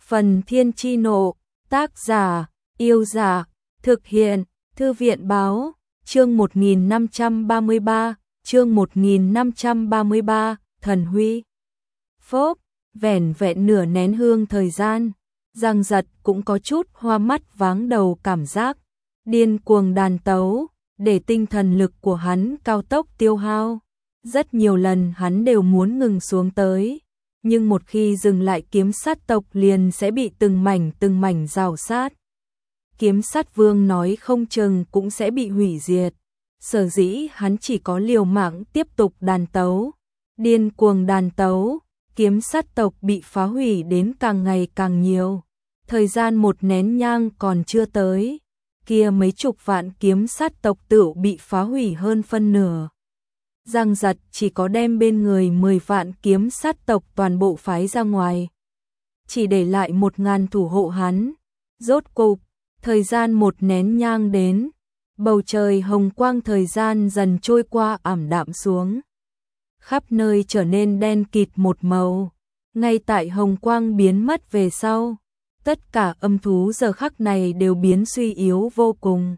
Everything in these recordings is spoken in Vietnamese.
Phần Thiên Chi Nộ, tác giả, Yêu Giả, thực hiện, Thư viện Báo, chương 1533, chương 1533, Thần Huy. Phốp, vẻn vẹn nửa nén hương thời gian, Giang Giật cũng có chút hoa mắt váng đầu cảm giác, điên cuồng đàn tấu, để tinh thần lực của hắn cao tốc tiêu hao. Rất nhiều lần hắn đều muốn ngừng xuống tới, nhưng một khi dừng lại kiếm sát tộc liền sẽ bị từng mảnh rào sát. Kiếm sát vương nói không chừng cũng sẽ bị hủy diệt. Sở dĩ hắn chỉ có liều mạng tiếp tục đàn tấu, điên cuồng đàn tấu, kiếm sát tộc bị phá hủy đến càng ngày càng nhiều. Thời gian một nén nhang còn chưa tới, kia mấy chục vạn kiếm sát tộc tựu bị phá hủy hơn phân nửa. Giang Giật chỉ có đem bên người 10 vạn kiếm sát tộc toàn bộ phái ra ngoài, chỉ để lại 1000 thủ hộ hắn. Rốt cục, thời gian một nén nhang đến, bầu trời hồng quang thời gian dần trôi qua ảm đạm xuống. Khắp nơi trở nên đen kịt một màu, ngay tại hồng quang biến mất về sau, tất cả âm thú giờ khắc này đều biến suy yếu vô cùng.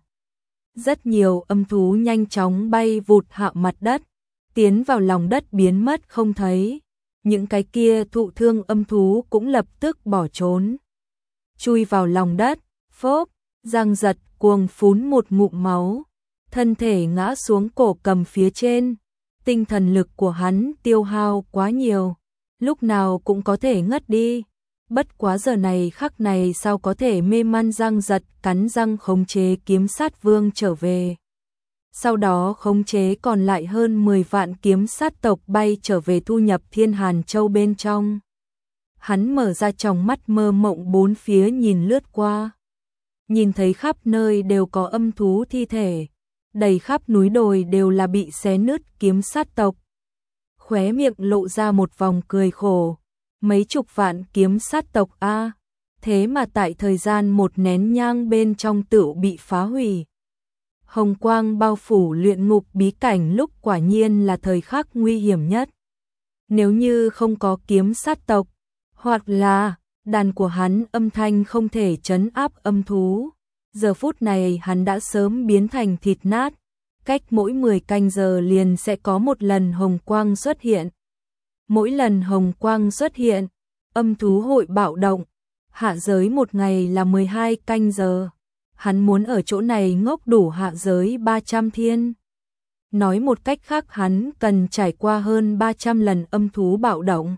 Rất nhiều âm thú nhanh chóng bay vụt hạ mặt đất, tiến vào lòng đất biến mất không thấy. Những cái kia thụ thương âm thú cũng lập tức bỏ trốn, chui vào lòng đất. Phốp, Giang Giật cuồng phún một ngụm máu, thân thể ngã xuống cổ cầm phía trên. Tinh thần lực của hắn tiêu hao quá nhiều, lúc nào cũng có thể ngất đi. Bất quá giờ này khắc này sao có thể mê man. Giang Giật cắn răng khống chế kiếm sát vương trở về. Sau đó khống chế còn lại hơn 10 vạn kiếm sát tộc bay trở về thu nhập Thiên Hàn Châu bên trong. Hắn mở ra tròng mắt mơ mộng bốn phía nhìn lướt qua. Nhìn thấy khắp nơi đều có âm thú thi thể, đầy khắp núi đồi đều là bị xé nứt kiếm sát tộc. Khóe miệng lộ ra một vòng cười khổ. Mấy chục vạn kiếm sát tộc a, thế mà tại thời gian một nén nhang bên trong tựu bị phá hủy. Hồng quang bao phủ luyện ngục bí cảnh lúc quả nhiên là thời khắc nguy hiểm nhất. Nếu như không có kiếm sát tộc, hoặc là đàn của hắn âm thanh không thể trấn áp âm thú, giờ phút này hắn đã sớm biến thành thịt nát. Cách mỗi 10 canh giờ liền sẽ có một lần hồng quang xuất hiện. Mỗi lần hồng quang xuất hiện, âm thú hội bạo động. Hạ giới một ngày là 12 canh giờ. Hắn muốn ở chỗ này ngốc đủ hạ giới 300 thiên. Nói một cách khác, hắn cần trải qua hơn 300 lần âm thú bạo động.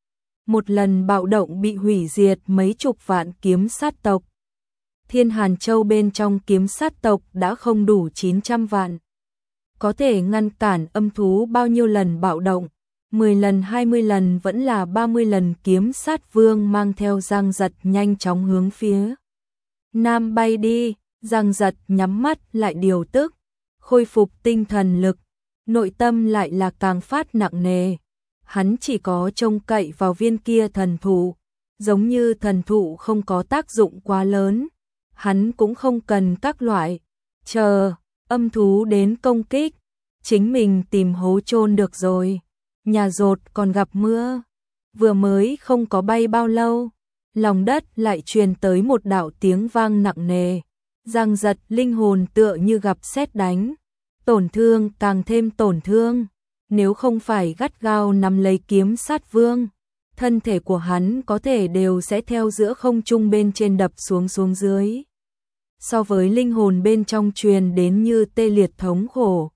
Một lần bạo động bị hủy diệt mấy chục vạn kiếm sát tộc. Thiên Hàn Châu bên trong kiếm sát tộc đã không đủ 900 vạn. Có thể ngăn cản âm thú bao nhiêu lần bạo động? 10 lần 20 lần vẫn là 30 lần. Kiếm sát vương mang theo Giang Giật nhanh chóng hướng phía nam bay đi. Giang Giật nhắm mắt lại điều tức, khôi phục tinh thần lực, nội tâm lại là càng phát nặng nề. Hắn chỉ có trông cậy vào viên kia thần thụ, giống như thần thụ không có tác dụng quá lớn, hắn cũng không cần các loại chờ âm thú đến công kích, chính mình tìm hố chôn được rồi. Nhà rột còn gặp mưa, vừa mới không có bay bao lâu, lòng đất lại truyền tới một đạo tiếng vang nặng nề. Giang Giật linh hồn tựa như gặp sét đánh, tổn thương càng thêm tổn thương. Nếu không phải gắt gao nắm lấy kiếm sát vương, thân thể của hắn có thể đều sẽ theo giữa không trung bên trên đập xuống dưới. So với linh hồn bên trong truyền đến như tê liệt thống khổ,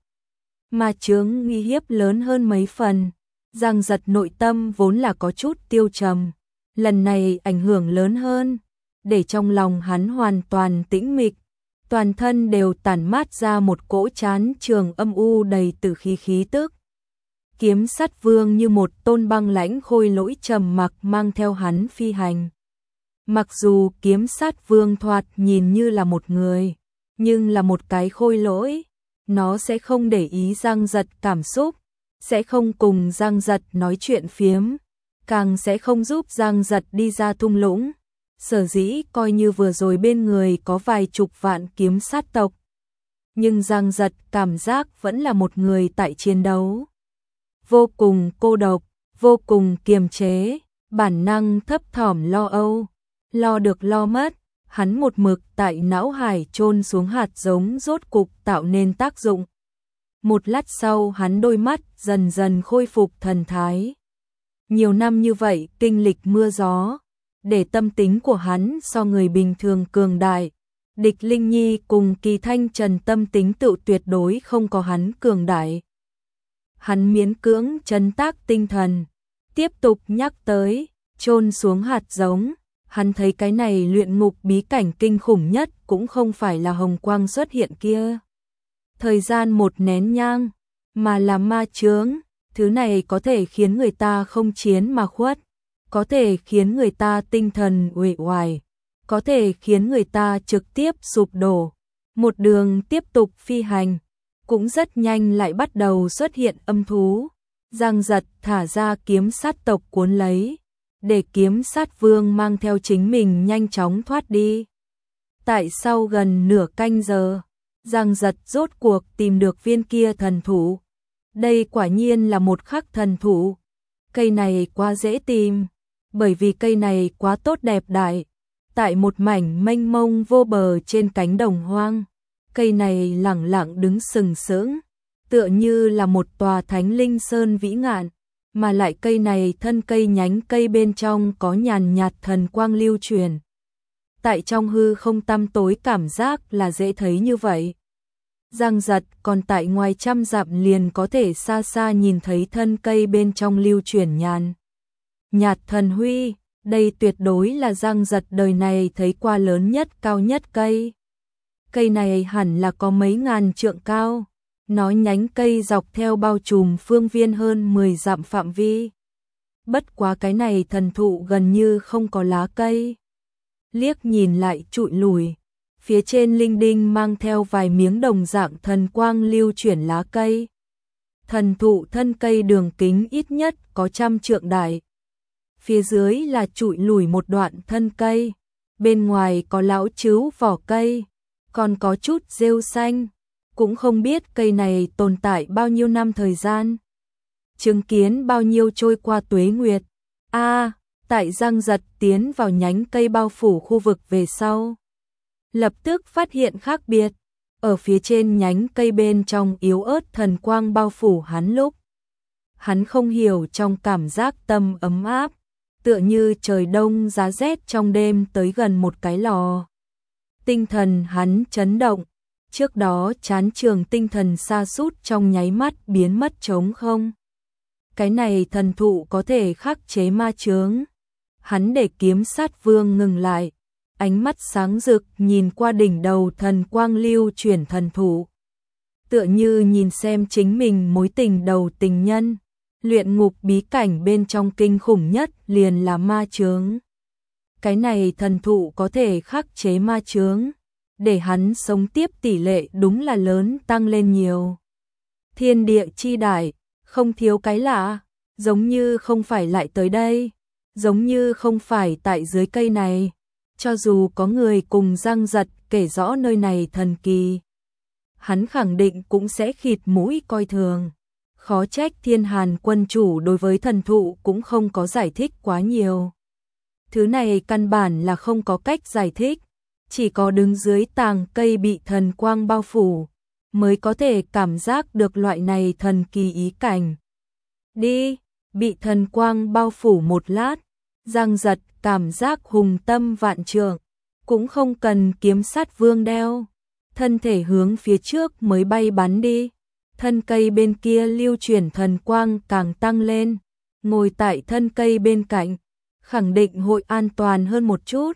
mà chướng nguy hiếp lớn hơn mấy phần. Giang Giật nội tâm vốn là có chút tiêu trầm, lần này ảnh hưởng lớn hơn, để trong lòng hắn hoàn toàn tĩnh mịch, toàn thân đều tản mát ra một cỗ chán trường âm u đầy tử khí tức. Kiếm sát vương như một tôn băng lãnh khôi lỗi trầm mặc mang theo hắn phi hành. Mặc dù kiếm sát vương thoạt nhìn như là một người, nhưng là một cái khôi lỗi, nó sẽ không để ý Giang Giật cảm xúc, sẽ không cùng Giang Giật nói chuyện phiếm, càng sẽ không giúp Giang Giật đi ra thung lũng. Sở dĩ coi như vừa rồi bên người có vài chục vạn kiếm sát tộc, nhưng Giang Giật cảm giác vẫn là một người tại chiến đấu. Vô cùng cô độc, vô cùng kiềm chế, bản năng thấp thỏm lo âu. lo được lo mất, hắn một mực tại não hải chôn xuống hạt giống rốt cục tạo nên tác dụng. Một lát sau hắn đôi mắt dần dần khôi phục thần thái. Nhiều năm như vậy kinh lịch mưa gió, để tâm tính của hắn so người bình thường cường đại. Địch Linh Nhi cùng Kỳ Thanh Trần tâm tính tự tuyệt đối không có hắn cường đại. Hắn miễn cưỡng trấn tác tinh thần, tiếp tục nhắc tới, chôn xuống hạt giống. Hắn thấy cái này luyện ngục bí cảnh kinh khủng nhất cũng không phải là hồng quang xuất hiện kia. Thời gian một nén nhang, mà là ma chướng, thứ này có thể khiến người ta không chiến mà khuất, có thể khiến người ta tinh thần uể oải, có thể khiến người ta trực tiếp sụp đổ. Một đường tiếp tục phi hành, cũng rất nhanh lại bắt đầu xuất hiện âm thú. Giang Giật thả ra kiếm sát tộc cuốn lấy, để kiếm sát vương mang theo chính mình nhanh chóng thoát đi. Tại sau gần nửa canh giờ, Giang Giật rốt cuộc tìm được viên kia thần thụ. Đây quả nhiên là một khắc thần thụ. Cây này quá dễ tìm, bởi vì cây này quá tốt đẹp đại. Tại một mảnh mênh mông vô bờ trên cánh đồng hoang, cây này lẳng lặng đứng sừng sững, tựa như là một tòa thánh linh sơn vĩ ngạn, mà lại cây này thân cây nhánh cây bên trong có nhàn nhạt thần quang lưu truyền. Tại trong hư không tăm tối cảm giác là dễ thấy như vậy. Giang Giật còn tại ngoài trăm dặm liền có thể xa xa nhìn thấy thân cây bên trong lưu truyền nhạt thần huy. Đây tuyệt đối là Giang Giật đời này thấy qua lớn nhất cao nhất cây. Cây này hẳn là có mấy ngàn trượng cao. Nó nhánh cây dọc theo bao trùm phương viên hơn 10 dặm phạm vi. Bất quá cái này thần thụ gần như không có lá cây. Liếc nhìn lại trụi lùi, phía trên linh đinh mang theo vài miếng đồng dạng thần quang lưu chuyển lá cây. Thần thụ thân cây đường kính ít nhất có 100 trượng đại. Phía dưới là trụi lùi một đoạn thân cây, bên ngoài có lão trứu vỏ cây, còn có chút rêu xanh, cũng không biết cây này tồn tại bao nhiêu năm thời gian. Chứng kiến bao nhiêu trôi qua tuế nguyệt. Tại Giang Giật tiến vào nhánh cây bao phủ khu vực về sau, lập tức phát hiện khác biệt. Ở phía trên nhánh cây bên trong yếu ớt thần quang bao phủ hắn lúc. Hắn không hiểu trong cảm giác tâm ấm áp, tựa như trời đông giá rét trong đêm tới gần một cái lò. Tinh thần hắn chấn động, trước đó chán trường tinh thần sa sút trong nháy mắt biến mất trống không. Cái này thần thụ có thể khắc chế ma chướng. Hắn để kiếm sát vương ngừng lại, ánh mắt sáng rực nhìn qua đỉnh đầu thần quang lưu chuyển thần thụ. Tựa như nhìn xem chính mình mối tình đầu tình nhân. Luyện ngục bí cảnh bên trong kinh khủng nhất liền là ma chướng. Cái này thần thụ có thể khắc chế ma chướng, để hắn sống tiếp tỷ lệ đúng là lớn tăng lên nhiều. Thiên địa chi đại, không thiếu cái lạ, giống như không phải lại tới đây, giống như không phải tại dưới cây này. Cho dù có người cùng Giang Giật kể rõ nơi này thần kỳ, hắn khẳng định cũng sẽ khịt mũi coi thường. Khó trách Thiên Hàn quân chủ đối với thần thụ cũng không có giải thích quá nhiều. Thứ này căn bản là không có cách giải thích, chỉ có đứng dưới tàng cây bị thần quang bao phủ, mới có thể cảm giác được loại này thần kỳ ý cảnh. Đi, bị thần quang bao phủ một lát, Giang Giật cảm giác hùng tâm vạn trượng, cũng không cần kiếm sát vương đeo, thân thể hướng phía trước mới bay bắn đi. Thân cây bên kia lưu chuyển thần quang càng tăng lên, ngồi tại thân cây bên cạnh, khẳng định hội an toàn hơn một chút.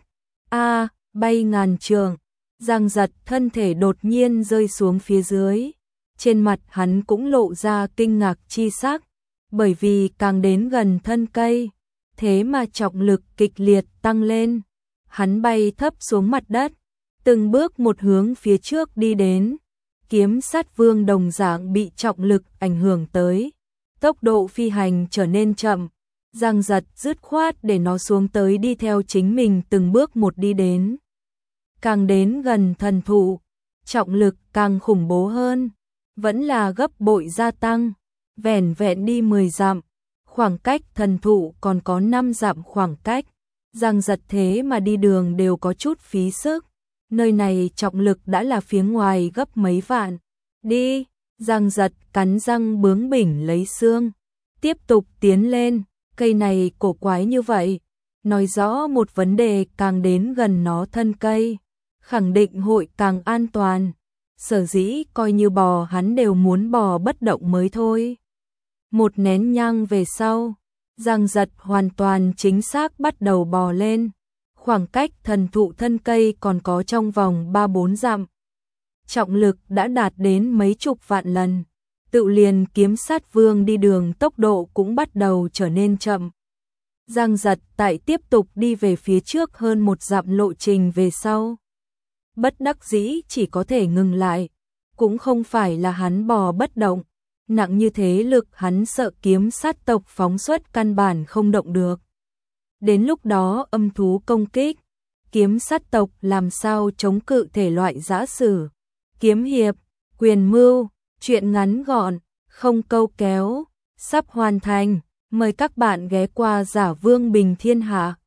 Bay ngàn trượng, Giang Giật thân thể đột nhiên rơi xuống phía dưới. Trên mặt hắn cũng lộ ra kinh ngạc chi sắc, bởi vì càng đến gần thân cây, thế mà trọng lực kịch liệt tăng lên. Hắn bay thấp xuống mặt đất, từng bước một hướng phía trước đi đến. Kiếm sát vương đồng dạng bị trọng lực ảnh hưởng tới, tốc độ phi hành trở nên chậm. Giang Giật dứt khoát để nó xuống tới đi theo chính mình từng bước một đi đến. Càng đến gần thần thụ, trọng lực càng khủng bố hơn, vẫn là gấp bội gia tăng, vẻn vẹn đi 10 dặm, khoảng cách thần thụ còn có 5 dặm khoảng cách. Giang Giật thế mà đi đường đều có chút phí sức, nơi này trọng lực đã là phía ngoài gấp mấy vạn. Đi, Giang Giật cắn răng bướng bỉnh lấy xương, tiếp tục tiến lên, cây này cổ quái như vậy, nói rõ một vấn đề, càng đến gần nó thân cây, khẳng định hội càng an toàn. Sở dĩ coi như bò hắn đều muốn bò bất động mới thôi. Một nén nhang về sau, Giang Giật hoàn toàn chính xác bắt đầu bò lên. Khoảng cách thần thụ thân cây còn có trong vòng 3-4 dặm. Trọng lực đã đạt đến mấy chục vạn lần. Tự liền Kiếm Sát Vương đi đường tốc độ cũng bắt đầu trở nên chậm. Giang Giật tại tiếp tục đi về phía trước hơn 1 dặm lộ trình về sau. Bất đắc dĩ chỉ có thể ngừng lại. Cũng không phải là hắn bò bất động. Nặng như thế lực hắn sợ kiếm sát tộc phóng xuất căn bản không động được. Đến lúc đó âm thú công kích, kiếm sát tộc làm sao chống cự thể loại giã sử. Kiếm hiệp, quyền mưu, chuyện ngắn gọn, không câu kéo, sắp hoàn thành. Mời các bạn ghé qua Giả Vương Bình Thiên Hạ.